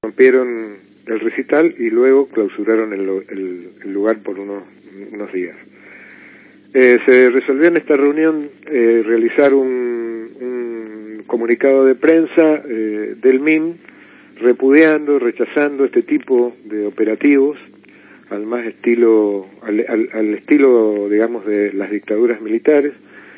rompieron el recital y luego clausuraron el lugar por unos días. Se resolvió en esta reunión realizar un comunicado de prensa del MIM repudiando, rechazando este tipo de operativos al estilo, digamos, de las dictaduras militares,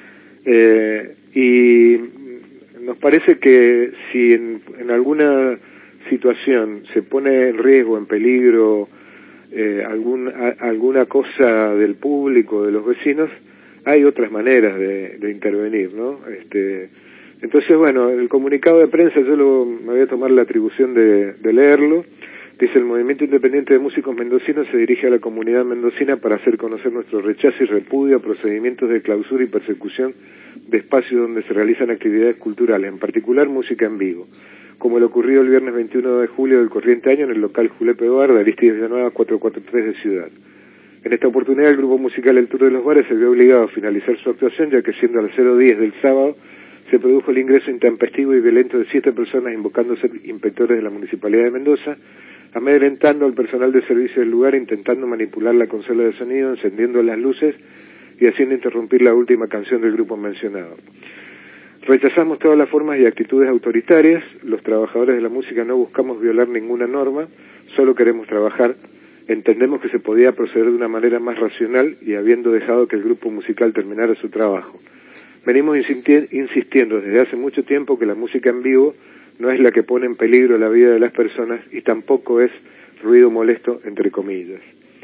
y nos parece que si en alguna situación se pone en riesgo, en peligro alguna cosa del público, de los vecinos, hay otras maneras de intervenir, ¿no? Entonces, bueno, el comunicado de prensa me voy a tomar la atribución de leerlo. Dice: el Movimiento Independiente de Músicos Mendocinos se dirige a la comunidad mendocina para hacer conocer nuestro rechazo y repudio a procedimientos de clausura y persecución de espacios donde se realizan actividades culturales, en particular música en vivo, como lo ocurrido el viernes 21 de julio del corriente año en el local Julepe Bar de Aristides Villanueva 443 de Ciudad. En esta oportunidad el grupo musical El Tour de los Bares se vio obligado a finalizar su actuación, ya que siendo a las 0:10 del sábado se produjo el ingreso intempestivo y violento de 7 personas invocando ser inspectores de la Municipalidad de Mendoza, amedrentando al personal de servicio del lugar, intentando manipular la consola de sonido, encendiendo las luces y haciendo interrumpir la última canción del grupo mencionado. Rechazamos todas las formas y actitudes autoritarias. Los trabajadores de la música no buscamos violar ninguna norma, solo queremos trabajar. Entendemos que se podía proceder de una manera más racional y habiendo dejado que el grupo musical terminara su trabajo. Venimos insistiendo desde hace mucho tiempo que la música en vivo no es la que pone en peligro la vida de las personas y tampoco es ruido molesto, entre comillas.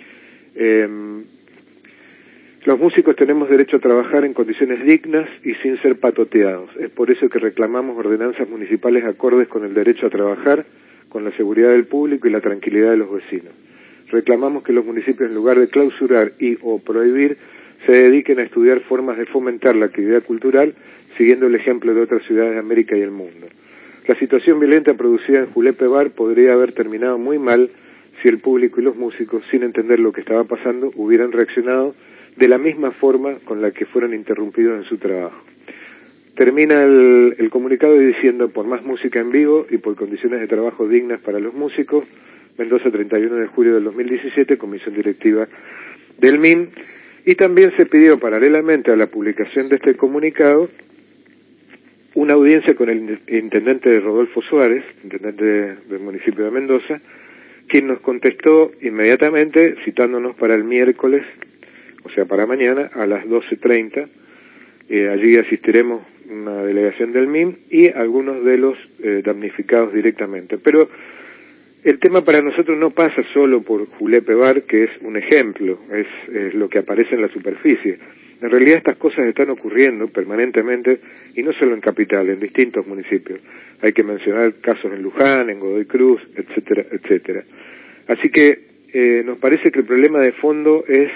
Los músicos tenemos derecho a trabajar en condiciones dignas y sin ser patoteados. Es por eso que reclamamos ordenanzas municipales acordes con el derecho a trabajar, con la seguridad del público y la tranquilidad de los vecinos. Reclamamos que los municipios, en lugar de clausurar o prohibir, se dediquen a estudiar formas de fomentar la actividad cultural, siguiendo el ejemplo de otras ciudades de América y el mundo. La situación violenta producida en Julepe Bar podría haber terminado muy mal si el público y los músicos, sin entender lo que estaba pasando, hubieran reaccionado de la misma forma con la que fueron interrumpidos en su trabajo. Termina el comunicado diciendo: por más música en vivo y por condiciones de trabajo dignas para los músicos, Mendoza, 31 de julio del 2017, Comisión Directiva del MIM. Y también se pidió, paralelamente a la publicación de este comunicado, una audiencia con el intendente Rodolfo Suárez, intendente del municipio de Mendoza, quien nos contestó inmediatamente citándonos para el miércoles, o sea, para mañana, a las 12:30. Allí asistiremos una delegación del MIM y algunos de los damnificados directamente. Pero el tema para nosotros no pasa solo por Julepe Bar, que es un ejemplo, es lo que aparece en la superficie. En realidad estas cosas están ocurriendo permanentemente, y no solo en Capital, en distintos municipios. Hay que mencionar casos en Luján, en Godoy Cruz, etcétera, etcétera. Así que nos parece que el problema de fondo es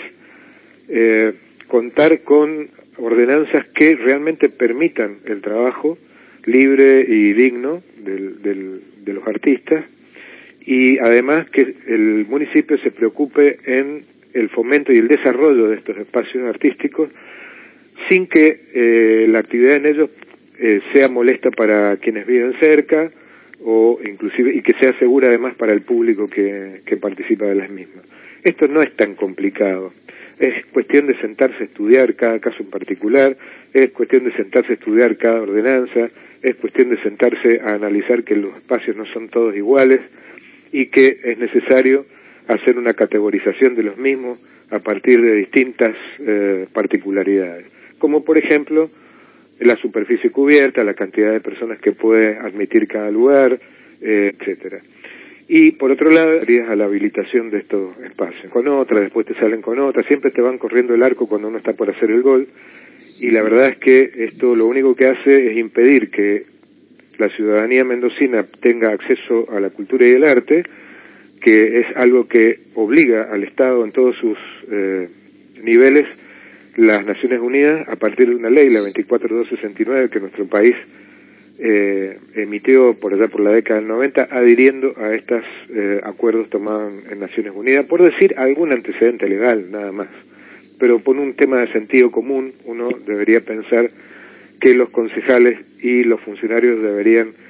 contar con ordenanzas que realmente permitan el trabajo libre y digno de los artistas, y además que el municipio se preocupe en el fomento y el desarrollo de estos espacios artísticos sin que la actividad en ellos sea molesta para quienes viven cerca, o inclusive, y que sea segura además para el público que participa de las mismas. Esto no es tan complicado. Es cuestión de sentarse a estudiar cada caso en particular, es cuestión de sentarse a estudiar cada ordenanza, es cuestión de sentarse a analizar que los espacios no son todos iguales y que es necesario hacer una categorización de los mismos a partir de distintas particularidades, como por ejemplo la superficie cubierta, la cantidad de personas que puede admitir cada lugar, etcétera. Y por otro lado, harías a la habilitación de estos espacios. Con otra, después te salen con otra, siempre te van corriendo el arco cuando uno está por hacer el gol, y la verdad es que esto lo único que hace es impedir que la ciudadanía mendocina tenga acceso a la cultura y el arte, que es algo que obliga al Estado en todos sus niveles, las Naciones Unidas, a partir de una ley, la 24269, que nuestro país emitió por allá por la década del 90, adhiriendo a estos acuerdos tomados en Naciones Unidas, por decir algún antecedente legal, nada más. Pero por un tema de sentido común, uno debería pensar que los concejales y los funcionarios deberían